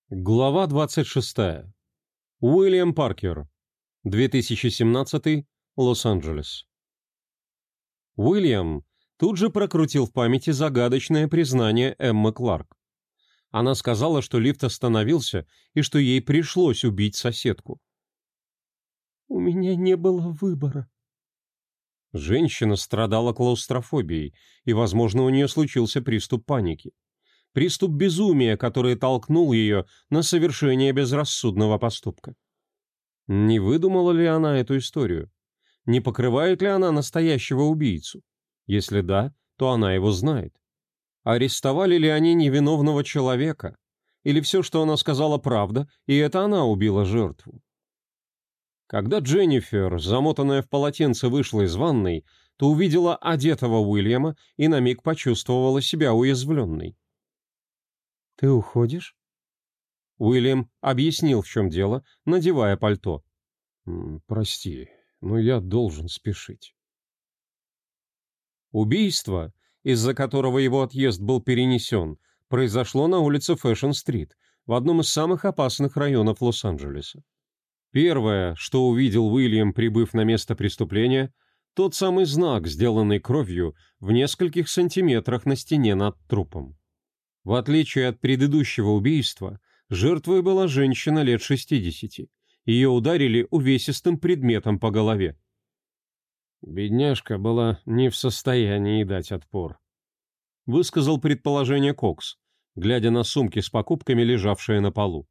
Глава 26. Уильям Паркер. 2017. Лос-Анджелес. Уильям тут же прокрутил в памяти загадочное признание Эммы Кларк. Она сказала, что лифт остановился и что ей пришлось убить соседку. «У меня не было выбора». Женщина страдала клаустрофобией, и, возможно, у нее случился приступ паники. Приступ безумия, который толкнул ее на совершение безрассудного поступка. Не выдумала ли она эту историю? Не покрывает ли она настоящего убийцу? Если да, то она его знает. Арестовали ли они невиновного человека? Или все, что она сказала, правда, и это она убила жертву? Когда Дженнифер, замотанная в полотенце, вышла из ванной, то увидела одетого Уильяма и на миг почувствовала себя уязвленной. «Ты уходишь?» Уильям объяснил, в чем дело, надевая пальто. «Прости, но я должен спешить». Убийство, из-за которого его отъезд был перенесен, произошло на улице Фэшн-стрит, в одном из самых опасных районов Лос-Анджелеса. Первое, что увидел Уильям, прибыв на место преступления, тот самый знак, сделанный кровью в нескольких сантиметрах на стене над трупом. В отличие от предыдущего убийства, жертвой была женщина лет 60. Ее ударили увесистым предметом по голове. «Бедняжка была не в состоянии дать отпор», — высказал предположение Кокс, глядя на сумки с покупками, лежавшие на полу.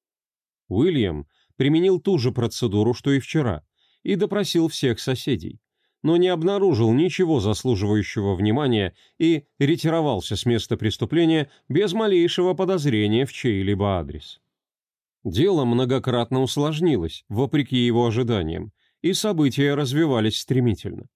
Уильям применил ту же процедуру, что и вчера, и допросил всех соседей, но не обнаружил ничего заслуживающего внимания и ретировался с места преступления без малейшего подозрения в чей-либо адрес. Дело многократно усложнилось, вопреки его ожиданиям, и события развивались стремительно.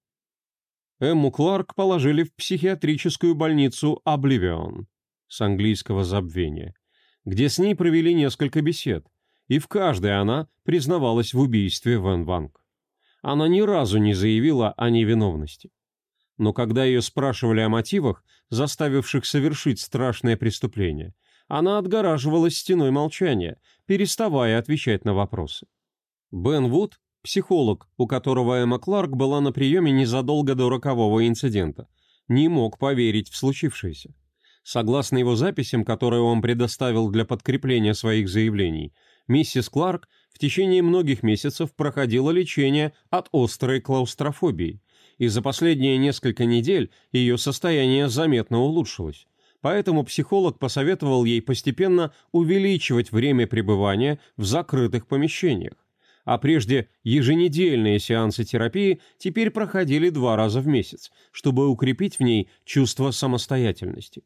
Эмму Кларк положили в психиатрическую больницу «Обливион» с английского «забвения», где с ней провели несколько бесед, и в каждой она признавалась в убийстве Вэн Ванг. Она ни разу не заявила о невиновности. Но когда ее спрашивали о мотивах, заставивших совершить страшное преступление, она отгораживалась стеной молчания, переставая отвечать на вопросы. Бен Вуд, психолог, у которого Эмма Кларк была на приеме незадолго до рокового инцидента, не мог поверить в случившееся. Согласно его записям, которые он предоставил для подкрепления своих заявлений, миссис Кларк в течение многих месяцев проходила лечение от острой клаустрофобии, и за последние несколько недель ее состояние заметно улучшилось. Поэтому психолог посоветовал ей постепенно увеличивать время пребывания в закрытых помещениях, а прежде еженедельные сеансы терапии теперь проходили 2 раза в месяц, чтобы укрепить в ней чувство самостоятельности.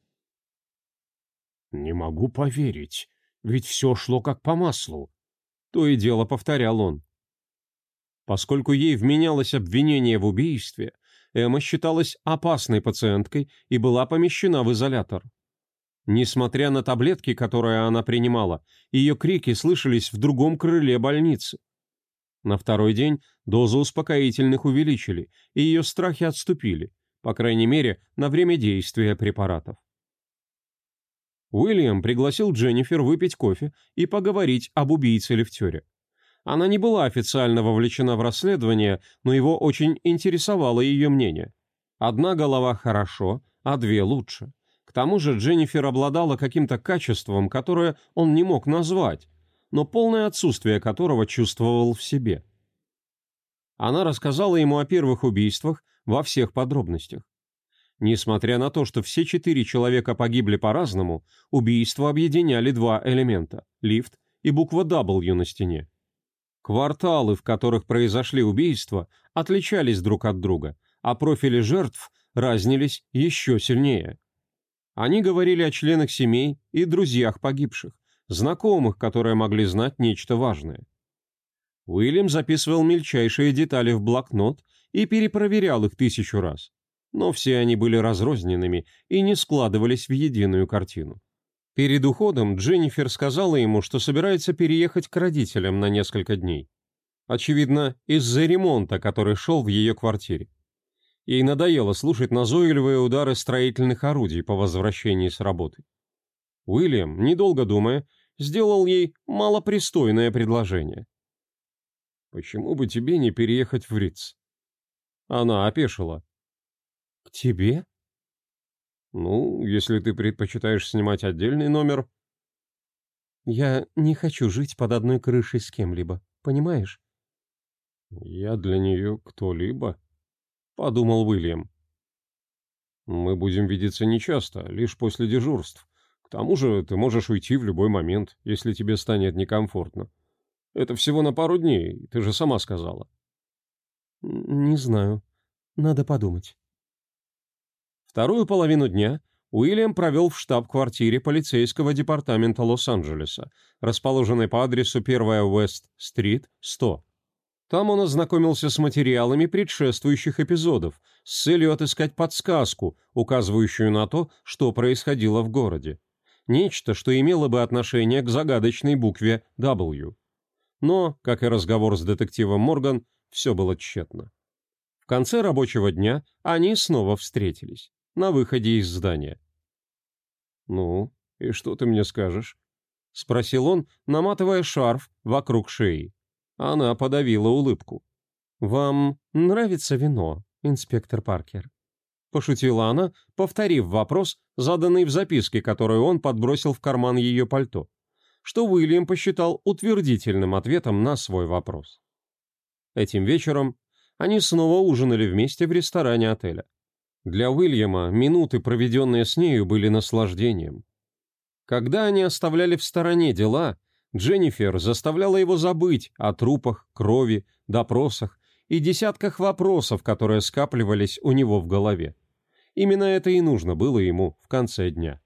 «Не могу поверить, ведь все шло как по маслу», — то и дело повторял он. Поскольку ей вменялось обвинение в убийстве, Эмма считалась опасной пациенткой и была помещена в изолятор. Несмотря на таблетки, которые она принимала, ее крики слышались в другом крыле больницы. На второй день дозу успокоительных увеличили, и ее страхи отступили, по крайней мере, на время действия препаратов. Уильям пригласил Дженнифер выпить кофе и поговорить об убийце-лифтере. Она не была официально вовлечена в расследование, но его очень интересовало ее мнение. Одна голова хорошо, а 2 лучше. К тому же Дженнифер обладала каким-то качеством, которое он не мог назвать, но полное отсутствие которого чувствовал в себе. Она рассказала ему о первых убийствах во всех подробностях. Несмотря на то, что все 4 человека погибли по-разному, убийства объединяли 2 элемента – лифт и буква W на стене. Кварталы, в которых произошли убийства, отличались друг от друга, а профили жертв разнились еще сильнее. Они говорили о членах семей и друзьях погибших, знакомых, которые могли знать нечто важное. Уильям записывал мельчайшие детали в блокнот и перепроверял их 1000 раз. Но все они были разрозненными и не складывались в единую картину. Перед уходом Дженнифер сказала ему, что собирается переехать к родителям на несколько дней. Очевидно, из-за ремонта, который шел в ее квартире. Ей надоело слушать назойливые удары строительных орудий по возвращении с работы. Уильям, недолго думая, сделал ей малопристойное предложение. «Почему бы тебе не переехать в Риц?» Она опешила. К тебе? «Ну, если ты предпочитаешь снимать отдельный номер...» Я не хочу жить под одной крышей с кем-либо, понимаешь? «Я для нее кто-либо», — подумал Уильям. «Мы будем видеться нечасто, лишь после дежурств. К тому же ты можешь уйти в любой момент, если тебе станет некомфортно. Это всего на пару дней, ты же сама сказала». Не знаю. Надо подумать. Вторую половину дня Уильям провел в штаб-квартире полицейского департамента Лос-Анджелеса, расположенной по адресу 1-я Уэст-стрит, 100. Там он ознакомился с материалами предшествующих эпизодов с целью отыскать подсказку, указывающую на то, что происходило в городе. Нечто, что имело бы отношение к загадочной букве W. Но, как и разговор с детективом Морган, все было тщетно. В конце рабочего дня они снова встретились, на выходе из здания. «Ну, и что ты мне скажешь?» — спросил он, наматывая шарф вокруг шеи. Она подавила улыбку. «Вам нравится вино, инспектор Паркер?» Пошутила она, повторив вопрос, заданный в записке, которую он подбросил в карман ее пальто, что Уильям посчитал утвердительным ответом на свой вопрос. Этим вечером они снова ужинали вместе в ресторане отеля. Для Уильяма минуты, проведенные с нею, были наслаждением. Когда они оставляли в стороне дела, Дженнифер заставляла его забыть о трупах, крови, допросах и десятках вопросов, которые скапливались у него в голове. Именно это и нужно было ему в конце дня.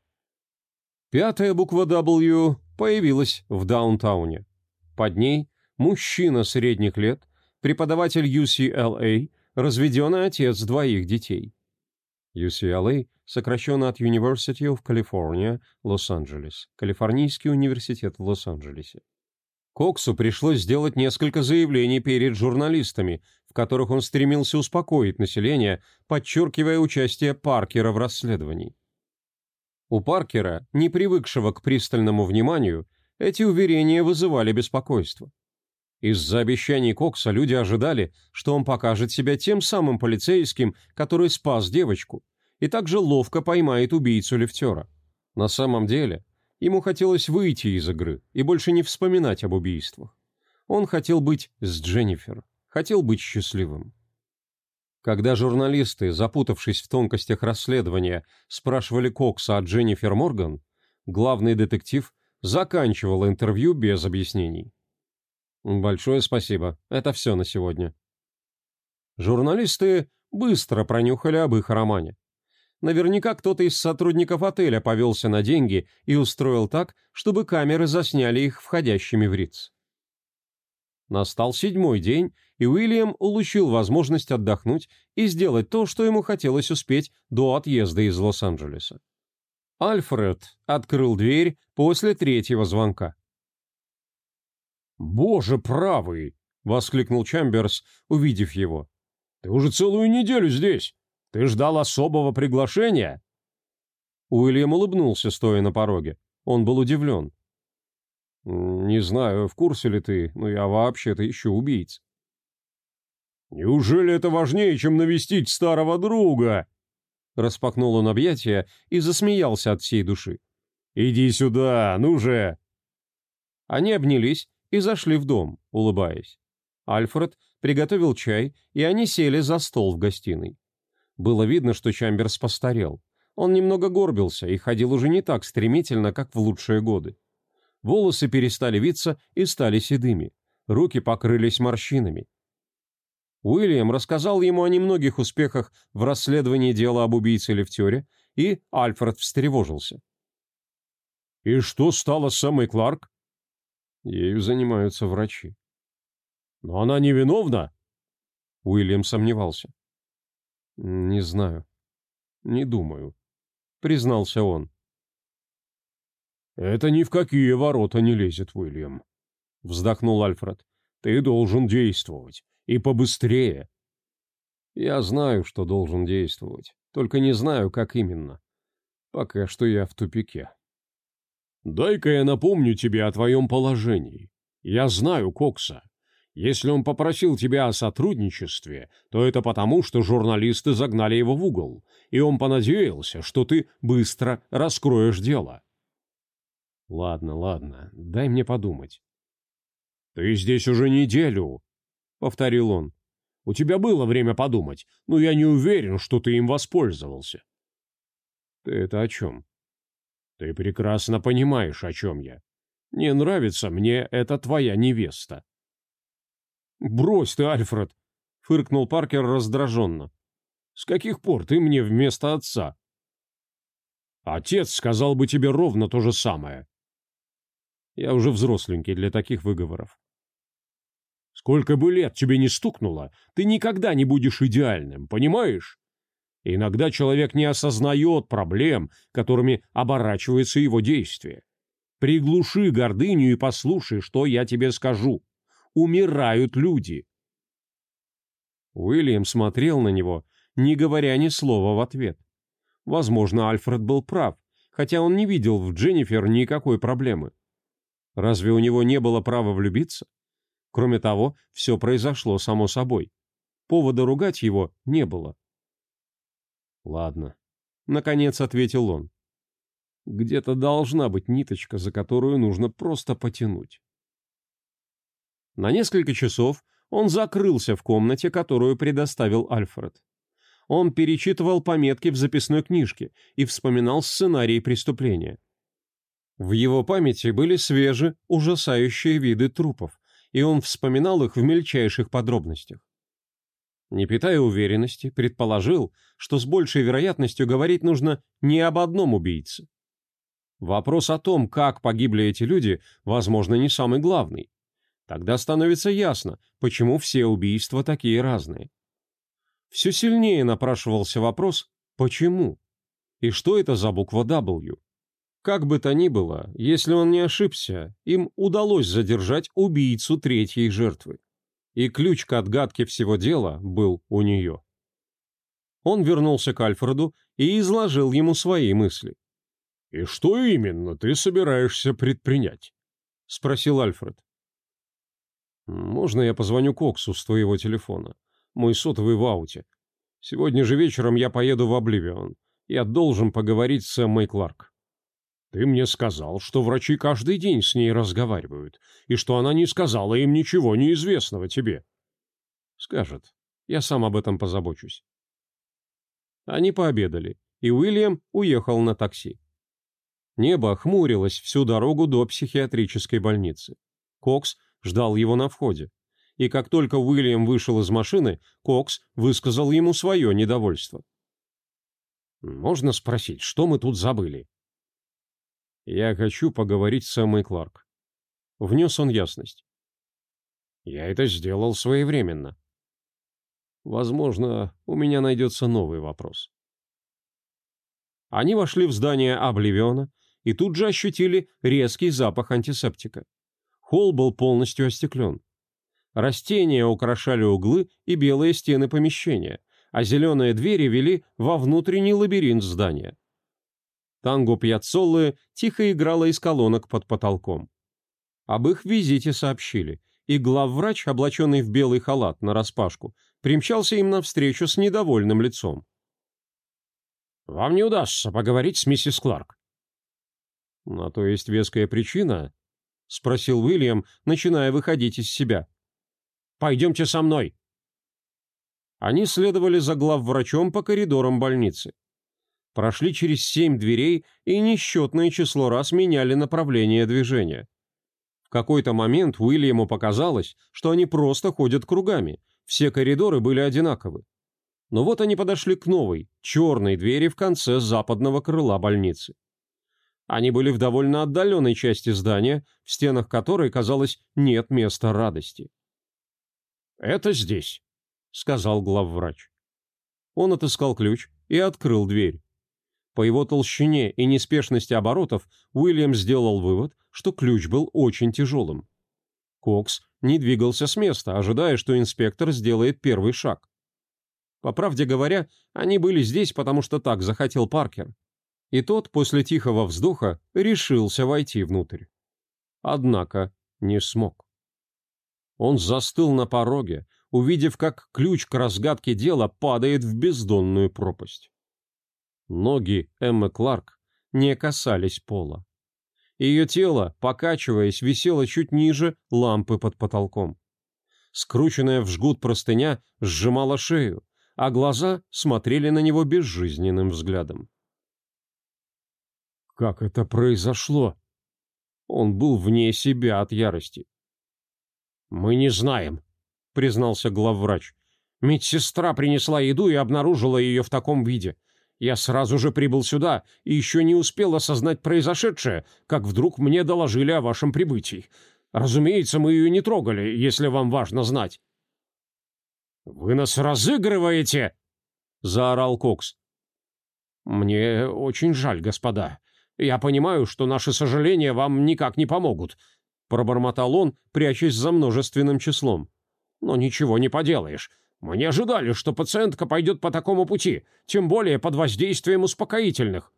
5-я буква W появилась в даунтауне. Под ней мужчина средних лет, преподаватель UCLA, разведенный отец 2 детей. UCLA сокращенно от University of California, Лос-Анджелес, Калифорнийский университет в Лос-Анджелесе. Коксу пришлось сделать несколько заявлений перед журналистами, в которых он стремился успокоить население, подчеркивая участие Паркера в расследовании. У Паркера, не привыкшего к пристальному вниманию, эти уверения вызывали беспокойство. Из-за обещаний Кокса люди ожидали, что он покажет себя тем самым полицейским, который спас девочку, и также ловко поймает убийцу-лифтера. На самом деле, ему хотелось выйти из игры и больше не вспоминать об убийствах. Он хотел быть с Дженнифер, хотел быть счастливым. Когда журналисты, запутавшись в тонкостях расследования, спрашивали Кокса о Дженнифер Морган, главный детектив заканчивал интервью без объяснений. «Большое спасибо. Это все на сегодня». Журналисты быстро пронюхали об их романе. Наверняка кто-то из сотрудников отеля повелся на деньги и устроил так, чтобы камеры засняли их входящими в Риц. Настал 7-й день, и Уильям улучил возможность отдохнуть и сделать то, что ему хотелось успеть до отъезда из Лос-Анджелеса. Альфред открыл дверь после 3-го звонка. «Боже правый!» — воскликнул Чамберс, увидев его. «Ты уже целую неделю здесь! Ты ждал особого приглашения?» Уильям улыбнулся, стоя на пороге. Он был удивлен. «Не знаю, в курсе ли ты, но я вообще-то ищу убийц». «Неужели это важнее, чем навестить старого друга?» Распахнул он объятия и засмеялся от всей души. «Иди сюда, ну же!» Они обнялись и зашли в дом, улыбаясь. Альфред приготовил чай, и они сели за стол в гостиной. Было видно, что Чамберс постарел. Он немного горбился и ходил уже не так стремительно, как в лучшие годы. Волосы перестали виться и стали седыми. Руки покрылись морщинами. Уильям рассказал ему о немногих успехах в расследовании дела об убийце-лифтере, и Альфред встревожился. «И что стало с Эммой Кларк?» Ею занимаются врачи. «Но она невиновна?» Уильям сомневался. «Не знаю. Не думаю», — признался он. «Это ни в какие ворота не лезет, Уильям», — вздохнул Альфред. «Ты должен действовать. И побыстрее». «Я знаю, что должен действовать. Только не знаю, как именно. Пока что я в тупике». «Дай-ка я напомню тебе о твоем положении. Я знаю Кокса. Если он попросил тебя о сотрудничестве, то это потому, что журналисты загнали его в угол, и он понадеялся, что ты быстро раскроешь дело». «Ладно, ладно, дай мне подумать». «Ты здесь уже неделю», — повторил он. «У тебя было время подумать, но я не уверен, что ты им воспользовался». «Ты это о чем?» «Ты прекрасно понимаешь, о чем я. Не нравится мне эта твоя невеста». «Брось ты, Альфред!» — фыркнул Паркер раздраженно. «С каких пор ты мне вместо отца?» «Отец сказал бы тебе ровно то же самое». «Я уже взросленький для таких выговоров». «Сколько бы лет тебе не стукнуло, ты никогда не будешь идеальным, понимаешь? Иногда человек не осознает проблем, которыми оборачивается его действие. Приглуши гордыню и послушай, что я тебе скажу. Умирают люди». Уильям смотрел на него, не говоря ни слова в ответ. Возможно, Альфред был прав, хотя он не видел в Дженнифер никакой проблемы. Разве у него не было права влюбиться? Кроме того, все произошло само собой. Повода ругать его не было. «Ладно», — наконец ответил он. «Где-то должна быть ниточка, за которую нужно просто потянуть». На несколько часов он закрылся в комнате, которую предоставил Альфред. Он перечитывал пометки в записной книжке и вспоминал сценарий преступления. В его памяти были свежие, ужасающие виды трупов, и он вспоминал их в мельчайших подробностях. Не питая уверенности, предположил, что с большей вероятностью говорить нужно не об одном убийце. Вопрос о том, как погибли эти люди, возможно, не самый главный. Тогда становится ясно, почему все убийства такие разные. Все сильнее напрашивался вопрос «почему?» и что это за буква W? Как бы то ни было, если он не ошибся, им удалось задержать убийцу третьей жертвы. И ключ к отгадке всего дела был у нее. Он вернулся к Альфреду и изложил ему свои мысли. «И что именно ты собираешься предпринять?» — спросил Альфред. «Можно я позвоню Коксу с твоего телефона? Мой сотовый в ауте. Сегодня же вечером я поеду в Обливион. Я должен поговорить с Эммой Кларк». «Ты мне сказал, что врачи каждый день с ней разговаривают, и что она не сказала им ничего неизвестного тебе». «Скажет. Я сам об этом позабочусь». Они пообедали, и Уильям уехал на такси. Небо хмурилось всю дорогу до психиатрической больницы. Кокс ждал его на входе. И как только Уильям вышел из машины, Кокс высказал ему свое недовольство. «Можно спросить, что мы тут забыли?» «Я хочу поговорить с Эммой Кларк». Внес он ясность. «Я это сделал своевременно». «Возможно, у меня найдется новый вопрос». Они вошли в здание Обливиона и тут же ощутили резкий запах антисептика. Холл был полностью остеклен. Растения украшали углы и белые стены помещения, а зеленые двери вели во внутренний лабиринт здания. Танго Пьяццоллы тихо играла из колонок под потолком. Об их визите сообщили, и главврач, облаченный в белый халат нараспашку, примчался им навстречу с недовольным лицом. «Вам не удастся поговорить с миссис Кларк». «На то есть веская причина?» — спросил Уильям, начиная выходить из себя. «Пойдемте со мной». Они следовали за главврачом по коридорам больницы. Прошли через 7 дверей и несчетное число раз меняли направление движения. В какой-то момент Уильяму показалось, что они просто ходят кругами, все коридоры были одинаковы. Но вот они подошли к новой, черной двери в конце западного крыла больницы. Они были в довольно отдаленной части здания, в стенах которой, казалось, нет места радости. «Это здесь», — сказал главврач. Он отыскал ключ и открыл дверь. По его толщине и неспешности оборотов Уильям сделал вывод, что ключ был очень тяжелым. Кокс не двигался с места, ожидая, что инспектор сделает первый шаг. По правде говоря, они были здесь, потому что так захотел Паркер. И тот после тихого вздоха решился войти внутрь. Однако не смог. Он застыл на пороге, увидев, как ключ к разгадке дела падает в бездонную пропасть. Ноги Эммы Кларк не касались пола. Ее тело, покачиваясь, висело чуть ниже лампы под потолком. Скрученная в жгут простыня сжимала шею, а глаза смотрели на него безжизненным взглядом. Как это произошло? Он был вне себя от ярости. «Мы не знаем», — признался главврач. «Медсестра принесла еду и обнаружила ее в таком виде. Я сразу же прибыл сюда и еще не успел осознать произошедшее, как вдруг мне доложили о вашем прибытии. Разумеется, мы ее не трогали, если вам важно знать». «Вы нас разыгрываете!» — заорал Кокс. «Мне очень жаль, господа. Я понимаю, что наши сожаления вам никак не помогут», — пробормотал он, прячась за множественным числом. «Но ничего не поделаешь. Мы не ожидали, что пациентка пойдет по такому пути, тем более под воздействием успокоительных».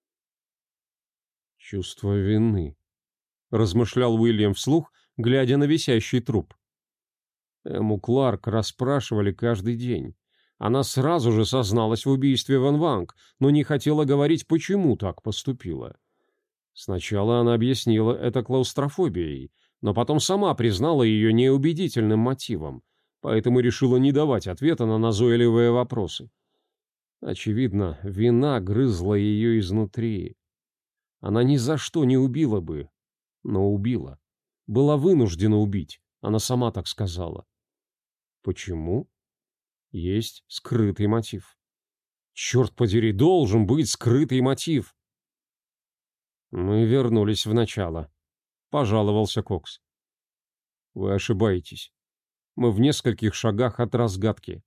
«Чувство вины», — размышлял Уильям вслух, глядя на висящий труп. Эмму Кларк расспрашивали каждый день. Она сразу же созналась в убийстве Ван Ванг, но не хотела говорить, почему так поступила. Сначала она объяснила это клаустрофобией, но потом сама признала ее неубедительным мотивом, поэтому решила не давать ответа на назойливые вопросы. Очевидно, вина грызла ее изнутри. Она ни за что не убила бы, но убила. Была вынуждена убить, она сама так сказала. Почему? Есть скрытый мотив. Черт подери, должен быть скрытый мотив. Мы вернулись в начало, пожаловался Кокс. Вы ошибаетесь. Мы в нескольких шагах от разгадки.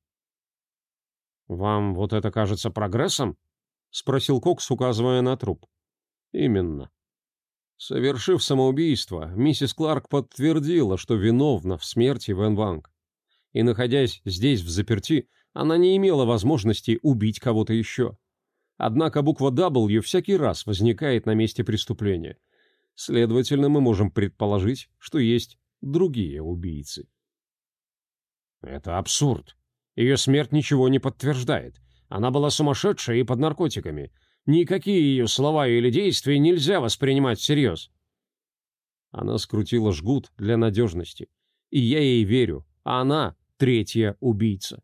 Вам вот это кажется прогрессом? Спросил Кокс, указывая на труп. Именно. Совершив самоубийство, миссис Кларк подтвердила, что виновна в смерти Вэн Ванг. И, находясь здесь взаперти, она не имела возможности убить кого-то еще. Однако буква W всякий раз возникает на месте преступления. Следовательно, мы можем предположить, что есть другие убийцы. Это абсурд. Ее смерть ничего не подтверждает. Она была сумасшедшей и под наркотиками. Никакие ее слова или действия нельзя воспринимать всерьез. Она скрутила жгут для надежности. И я ей верю, а она третья убийца.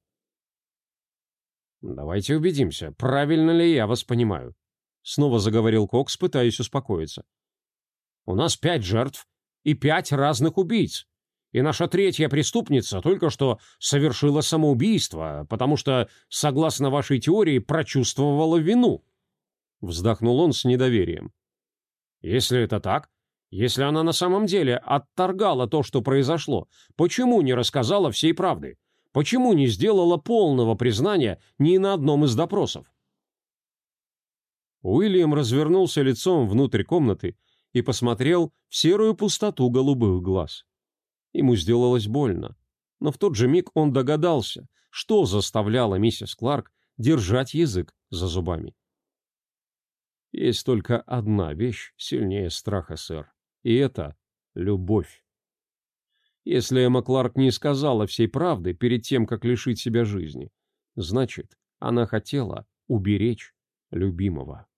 «Давайте убедимся, правильно ли я вас понимаю», — снова заговорил Кокс, пытаясь успокоиться. «У нас 5 жертв и 5 разных убийц, и наша третья преступница только что совершила самоубийство, потому что, согласно вашей теории, прочувствовала вину». Вздохнул он с недоверием. «Если это так, если она на самом деле отторгала то, что произошло, почему не рассказала всей правды? Почему не сделала полного признания ни на одном из допросов?» Уильям развернулся лицом внутрь комнаты и посмотрел в серую пустоту голубых глаз. Ему сделалось больно, но в тот же миг он догадался, что заставляло миссис Кларк держать язык за зубами. Есть только одна вещь сильнее страха, сэр, и это любовь. Если Эмма Кларк не сказала всей правды перед тем, как лишить себя жизни, значит, она хотела уберечь любимого.